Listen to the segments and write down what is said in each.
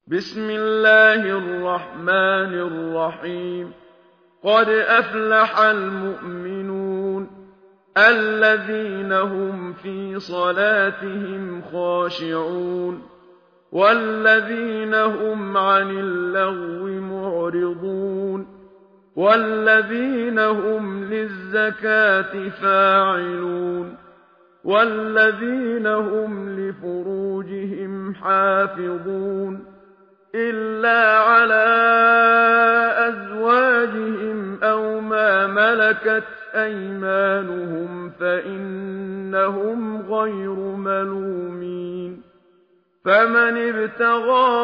بسم الله الرحمن الرحيم قد أفلح المؤمنون الذين هم في صلاتهم خاشعون والذين هم عن اللغو معرضون والذين هم للزكاة فاعلون والذين هم لفروجهم حافظون إلا على أزواجهم أو ما ملكت أيمانهم فإنهم غير ملومين فمن ابتغى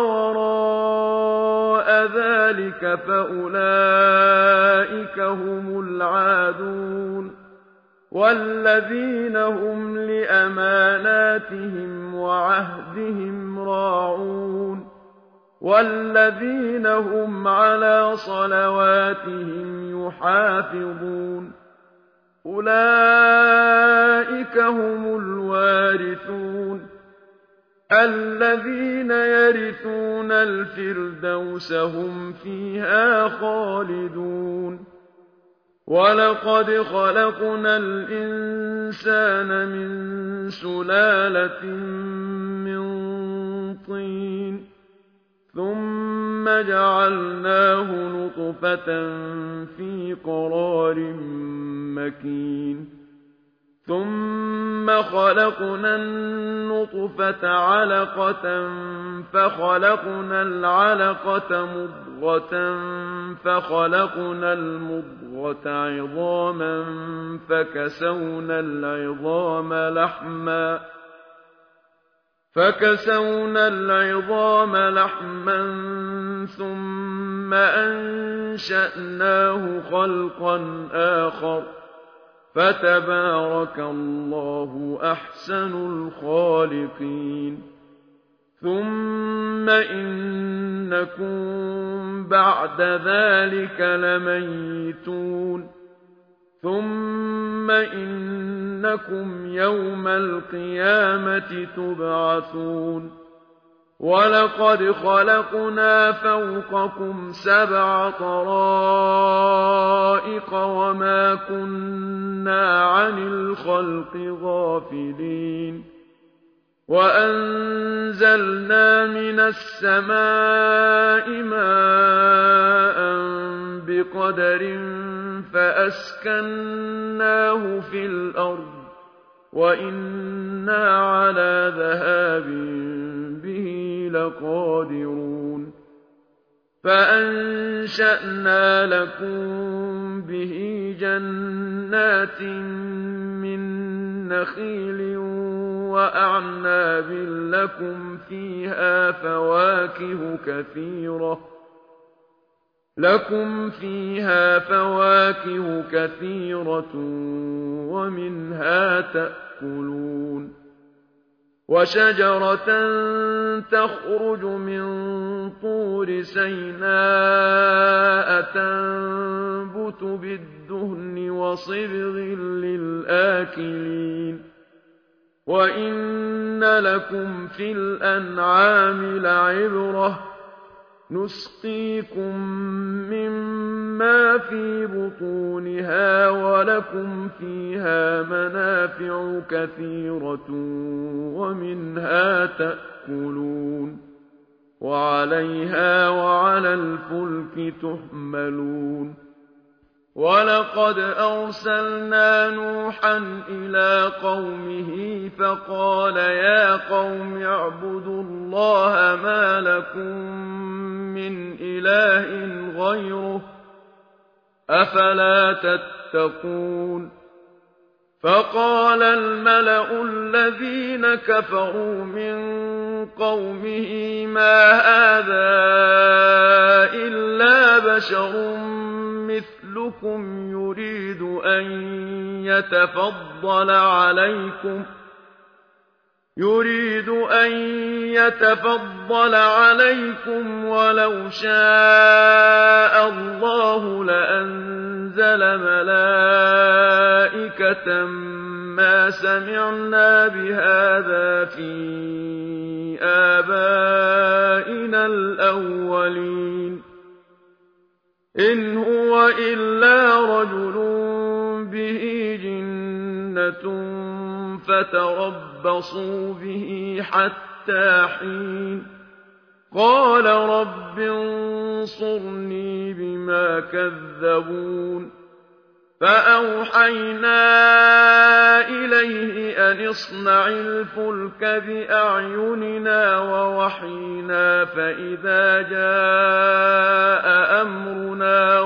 وراء ذلك فأولئك هم العادون والذين هم لأماناتهم وعهدهم راعون والذين هم على صلواتهم يحافظون أولئك هم الوارثون الذين يرثون الفردوس هم فيها خالدون ولقد خلقنا الإنسان من سلالة من طين ثم جعلناه نطفة في قرار مكين ثم خلقنا النطفة علقة فخلقنا العلقة مضغة فخلقنا المضغة عظاما فكسونا العظام لحما ثم أنشأناه خلقا آخر فتبارك الله أحسن الخالقين ثم إنكم بعد ذلك لميتون ثم إنكم يوم القيامة تبعثون ولقد خلقنا فوقكم 7 طرائق وما كنا عن الخلق غافلين وأنزلنا من السماء ماء بقدر فأسكناه في الأرض وإنا على ذهاب به لقادرون فأنشأنا لكم به جنات من نخيل وأعناب لكم فيها فواكه كثيرة ومنها تأكلون وشجرة تخرج من طور سيناء تنبت بالدهن وصبغ للآكلين وإن لكم في الأنعام لعبرة نسقيكم مما في بطونها ولكم فيها منافع كثيرة ومنها تأكلون وعليها وعلى الفلك تحملون ولقد أرسلنا نوحا إلى قومه فقال يا قوم اعبدوا الله ما لكم من إله غيره أفلا تتقون فقال الملأ الذين كفروا من قومه ما هذا إلا بشر مثلكم يريد أن يتفضل عليكم ولو شاء الله لأنزل ملائكة ما سمعنا بهذا في آبائنا الأولين إن هو إلا رجل به جنة فتربصوا به حتى حين قال رب انصرني بما كذبون فأوحينا إليه أن اصنع الفلك بأعيننا ووحينا فإذا جاء أمرنا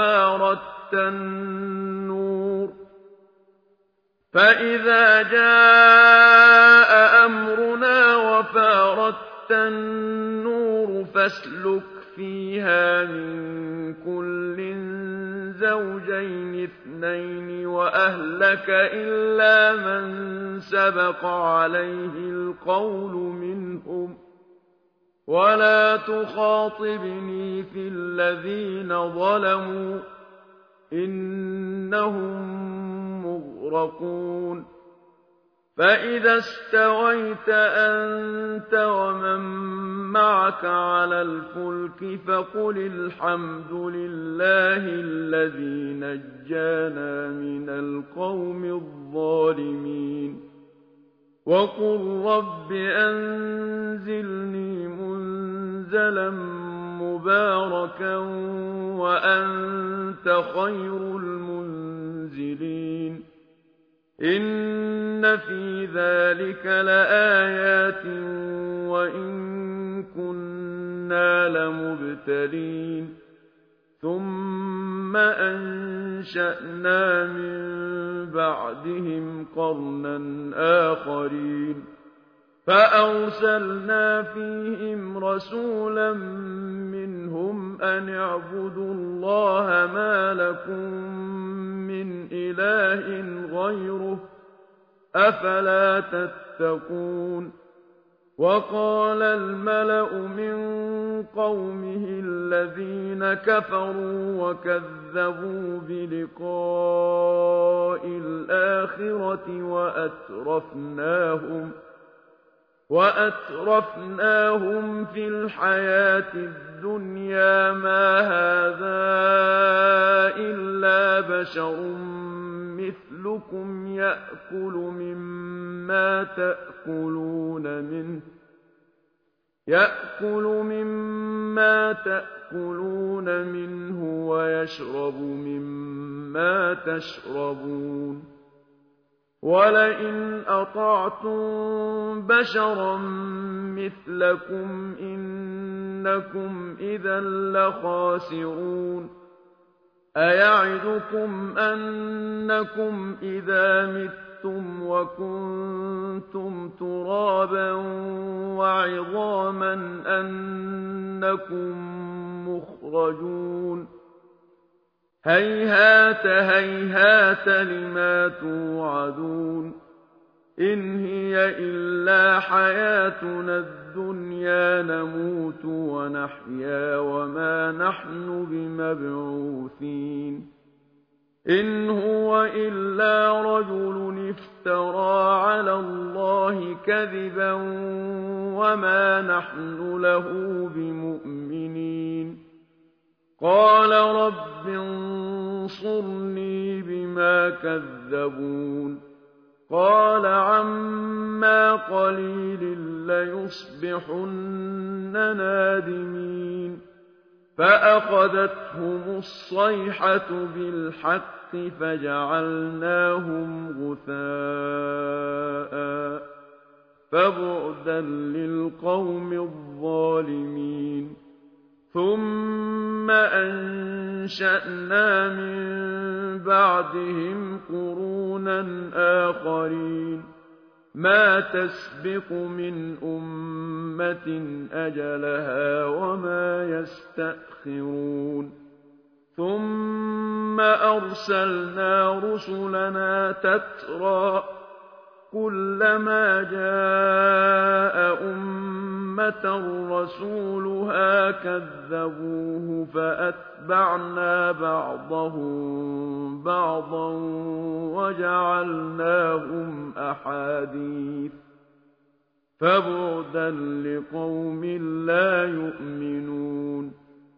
وفارت النور فاسلك فيها من كل زوجين اثنين وأهلك إلا من سبق عليه القول منهم ولا تخاطبني في الذين ظلموا إنهم مغرقون فإذا استويت أنت ومن معك على الفلك فقل الحمد لله الذي نجانا من القوم الظالمين وقل رب أنزلني منزلا مباركا وأنت خير المنزلين إن في ذلك لآيات وإن كنا لمبتلين ثم أنشأنا من بعدهم قرنا آخرين فأرسلنا فيهم رسولا منهم أن اعبدوا الله ما لكم من إله غيره أفلا تتقون وقال الملأ من قومه الذين كفروا وكذبوا بلقاء الآخرة وأترفناهم في الحياة الدنيا ما هذا إلا بشر مثلكم يأكل مما تأكلون منه ويشرب مما تشربون ولئن أطعتم بشرا مثلكم إنكم إذا لخاسرون أيعدكم أنكم إذا متم وكنتم ترابا وعظاما أنكم مخرجون هيهات هيهات لما توعدون إن هي إلا حياتنا الدنيا نموت ونحيا وما نحن بمبعوثين إن هو إلا رجل افترى على الله كذبا وما نحن له بمؤمنين قال رب انصرني بما كذبون قال عما قليل ليصبحن نادمين فأخذتهم الصيحة بالحق فجعلناهم غثاء فبعدا للقوم الظالمين ثم أنشأنا من بعدهم قرونا آخرين ما تسبق من أمة أجلها وما يستأخرون ثم أرسلنا رسلنا تترى كلما جاء أمة رسولها كذبوه فأتبعنا بعضهم بعضا وجعلناهم أحاديث فبعدا لقوم لا يؤمنون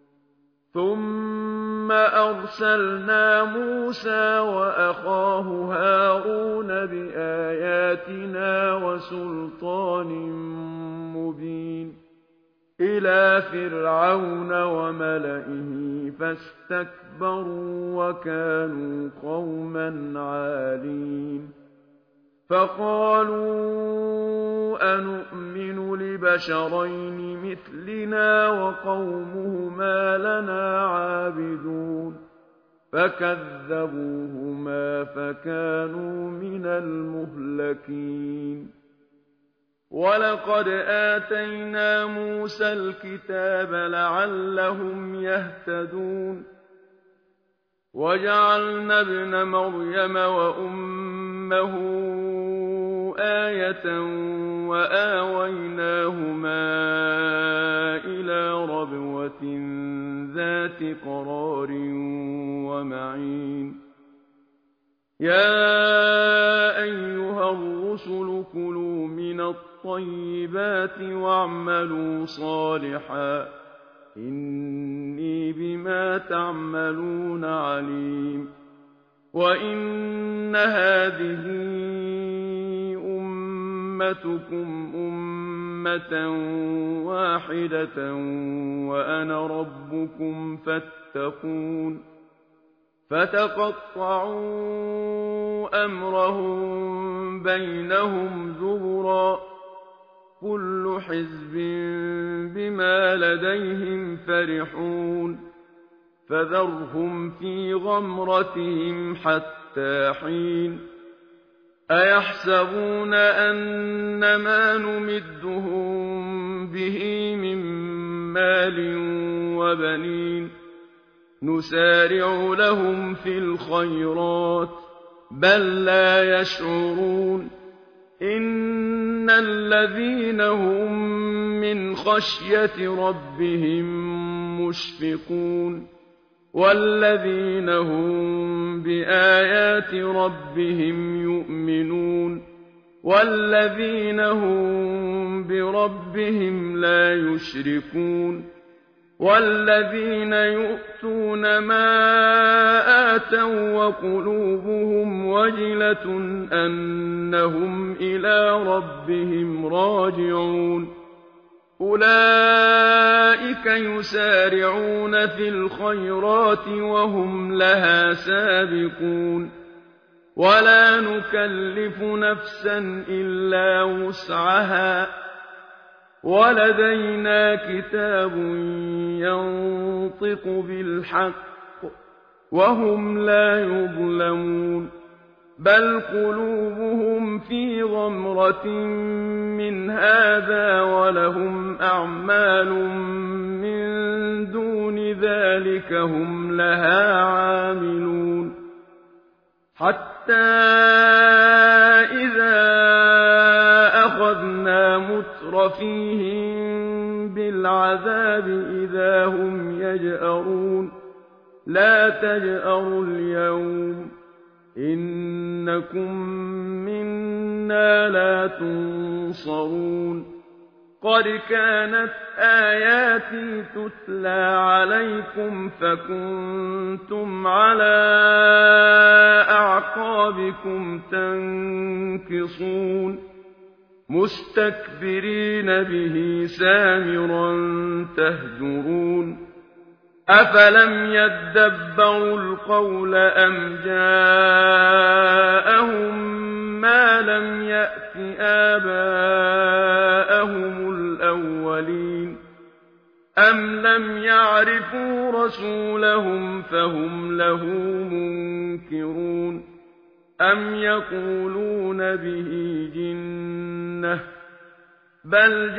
ثم أرسلنا موسى وأخاه هارون بآياتنا وسلطان مبين إلى فرعون وملئه فاستكبروا وكانوا قوما عالين فقالوا أنؤمن لبشرين مثلنا وقومهما لنا عابدون فكذبوهما فكانوا من المهلكين ولقد آتينا موسى الكتاب لعلهم يهتدون وجعلنا ابن مريم وأمه آية وآويناهما إلى ربوة ذات قرار ومعين يا أيها الرسل كلوا من الطيبات واعملوا صالحا إني بما تعملون عليم وإن هذه أمتكم أمة واحدة وأنا ربكم فاتقون فتقطعوا أمرهم بينهم زبرا كل حزب بما لديهم فرحون فذرهم في غمرتهم حتى حين أيحسبون أن ما نمدهم به من مال وبنين نسارع لهم في الخيرات بل لا يشعرون إن الذين هم من خشية ربهم مشفقون والذين هم بآيات ربهم يؤمنون والذين هم بربهم لا يشركون والذين يؤتون ما آتوا وقلوبهم وجلة أنهم إلى ربهم راجعون أولئك يسارعون في الخيرات وهم لها سابقون ولا نكلف نفسا إلا وسعها ولدينا كتاب ينطق بالحق وهم لا يظلمون بل قلوبهم في غمرة من هذا ولهم أعمال من دون ذلك هم لها عاملون حتى إذا أخذنا مترفيهم بالعذاب إذا هم يجأرون لا تجأروا اليوم إنكم منا لا تنصرون قد كانت آياتي تتلى عليكم فكنتم على أعقابكم تنكصون مستكبرين به سامرا تهجرون أفلم يدبروا القول أم جاءهم ما لم يأت آباءهم الأولين أم لم يعرفوا رسولهم فهم له منكرون أم يقولون به جنة بل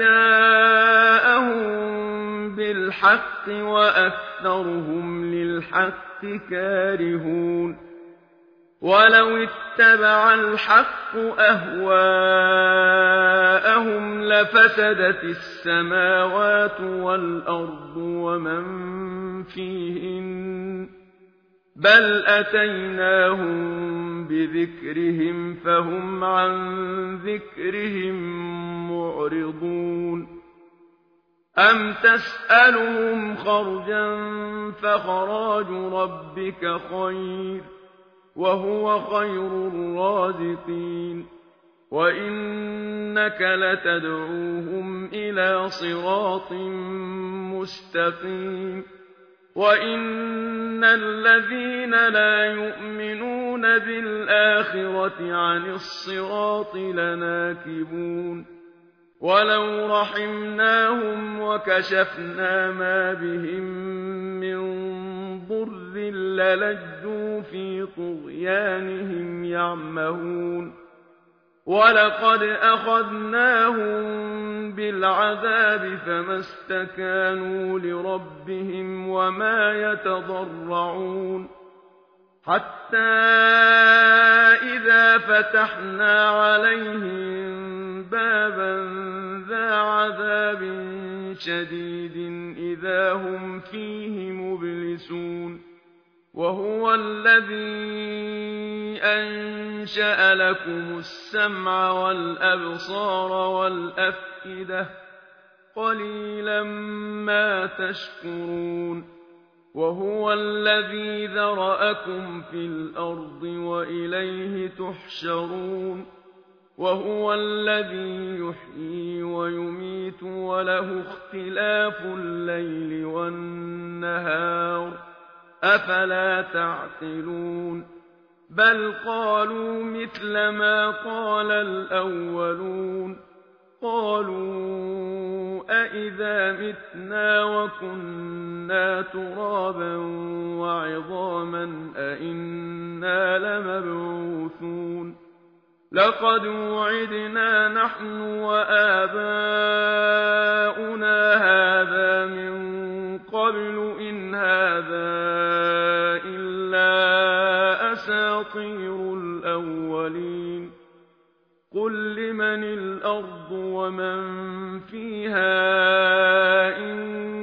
جاءهم بالحق وأكثرهم للحق كارهون ولو اتبع الحق أهواءهم لفسدت السماوات والأرض ومن فيهن بل أتيناهم بذكرهم فهم عن ذكرهم معرضون أم تسألهم خرجا فخراج ربك خير وهو خير الرازقين وإنك لتدعوهم إلى صراط مستقيم وإن الذين لا يؤمنون بالآخرة عن الصراط لناكبون ولو رحمناهم وكشفنا ما بهم من ضر للجوا في طغيانهم يعمهون ولقد أخذناهم بالعذاب فما استكانوا لربهم وما يتضرعون حتى إذا فتحنا عليهم بابا ذا عذاب شديد إذا هم فيه مبلسون وهو الذي أنشأ لكم السمع والأبصار والأفئدة قليلا ما تشكرون وهو الذي ذرأكم في الأرض وإليه تحشرون وهو الذي يحيي ويميت وله اختلاف الليل والنهار أفلا تعقلون بل قالوا مثل ما قال الأولون قالوا أئذا متنا وكنا ترابا وعظاما أئنا لمبعوثون لقد وعدنا نحن وآباؤنا هذا من قبل إن هذا إلا أساطير الأولين قل لمن الأرض ومن فيها إن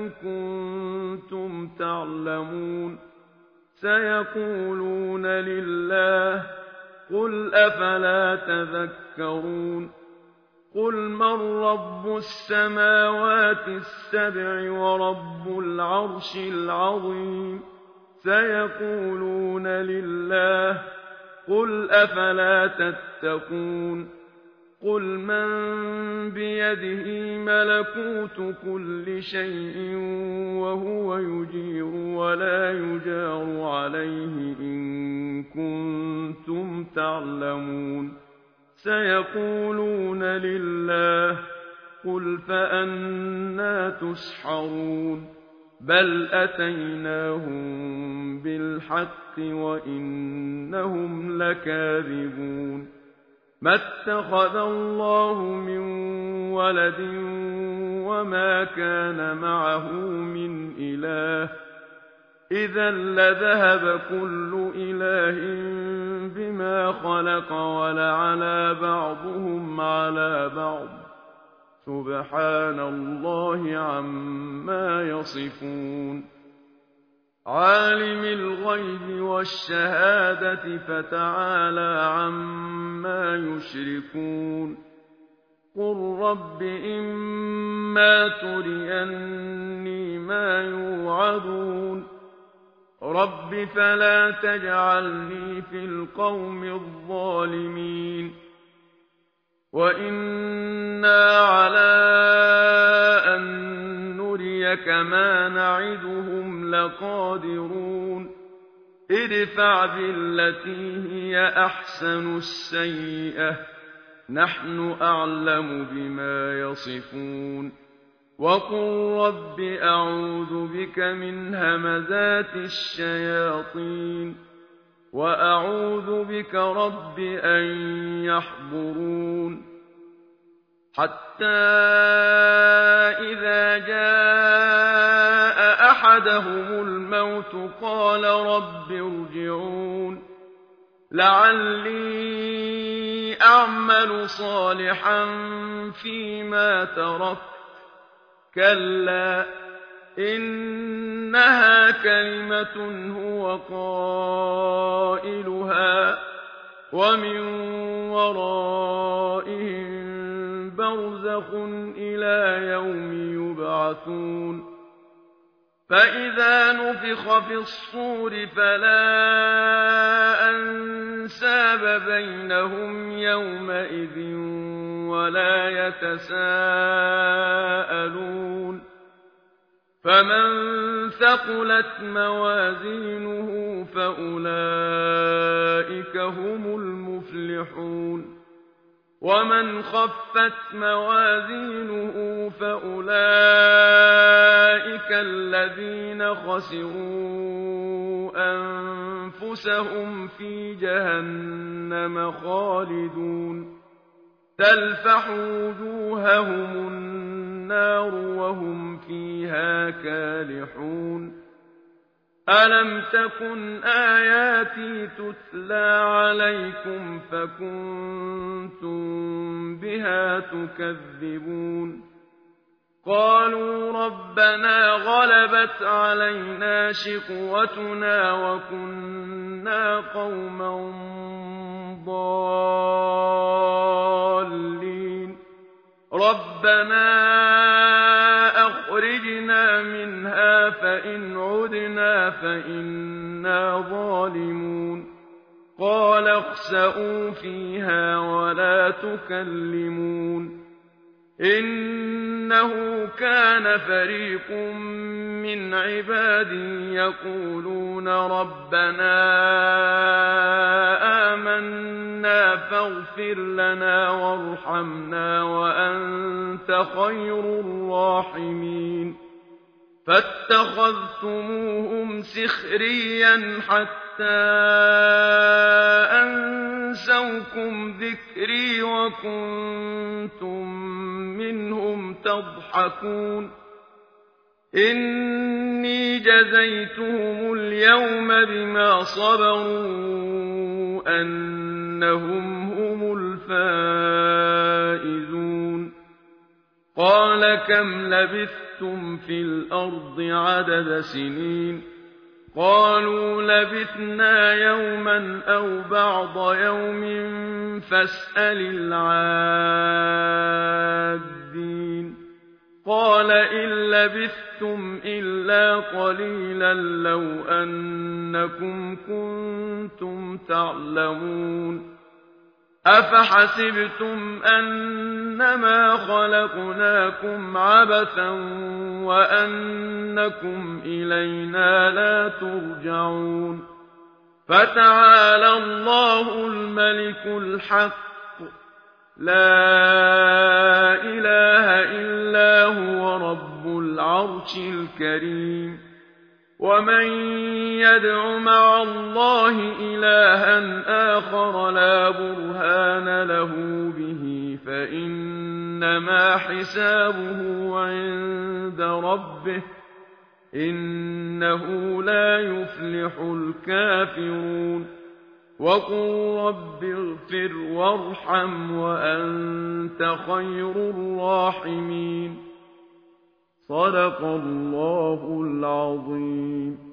كنتم تعلمون سيقولون لله قل أفلا تذكرون قل من رب السماوات السبع ورب العرش العظيم سيقولون لله قل أفلا تتقون قل من بيده ملكوت كل شيء وهو يجير ولا يجار عليه إن كنتم تعلمون سيقولون لله قل فأنى تسحرون بل أتيناهم بالحق وإنهم لكاذبون ما اتخذ الله من ولد وما كان معه من إله إذا لذهب كل إله بما خلق ولعلى بعضهم على بعض سبحان الله عما يصفون عالم الغيب والشهادة فتعالى عما يشركون قل رب إما تريني ما يوعدون رب فلا تجعلني في القوم الظالمين وإنا على أن نريك ما نعدهم لقادرون ادفع بالتي هي أحسن السيئة نحن أعلم بما يصفون وقل رب أعوذ بك من همزات الشياطين وأعوذ بك رب أن يحضرون حتى إذا جاء أحدهم الموت قال رب ارجعون لعلي أعمل صالحا فيما تركت كلا إن إنها كلمة هو قائلها ومن ورائهم برزخ إلى يوم يبعثون فإذا نفخ في الصور فلا أنساب بينهم يومئذ ولا يتساءلون فمن ثقلت موازينه فأولئك هم المفلحون ومن خفت موازينه فأولئك الذين خسروا أنفسهم في جهنم خالدون تلفح وجوههم النار وهم فيها كالحون ألم تكن آياتي تتلى عليكم فكنتم بها تكذبون قالوا ربنا غلبت علينا شقوتنا وكنا قوما ضالين ربنا أخرجنا منها فإن عدنا فإنا ظالمون قال اخسئوا فيها ولا تكلمون إنه كان فريق من عبادي يقولون ربنا آمنا فاغفر لنا وارحمنا وأنت خير الراحمين فاتخذتموهم سخريا حتى أنسوكم ذكري وكنتم منهم تضحكون إني جزيتهم اليوم بما صبروا أنهم هم الفائزون قال كم لبثتم في الأرض عدد سنين قالوا لبثنا يوما أو بعض يوم فاسأل العادين قال إن لبثتم إلا قليلا لو أنكم كنتم تعلمون أفحسبتم أنما خلقناكم عبثا وأنكم إلينا لا ترجعون فتعالى الله الملك الحق لا إله إلا هو رب العرش الكريم ومن يدع مع الله إلها آخر لا برهان له به فإنما حسابه عند ربه إنه لا يفلح الكافرون وقل رب اغفر وارحم وأنت خير الراحمين صدق الله العظيم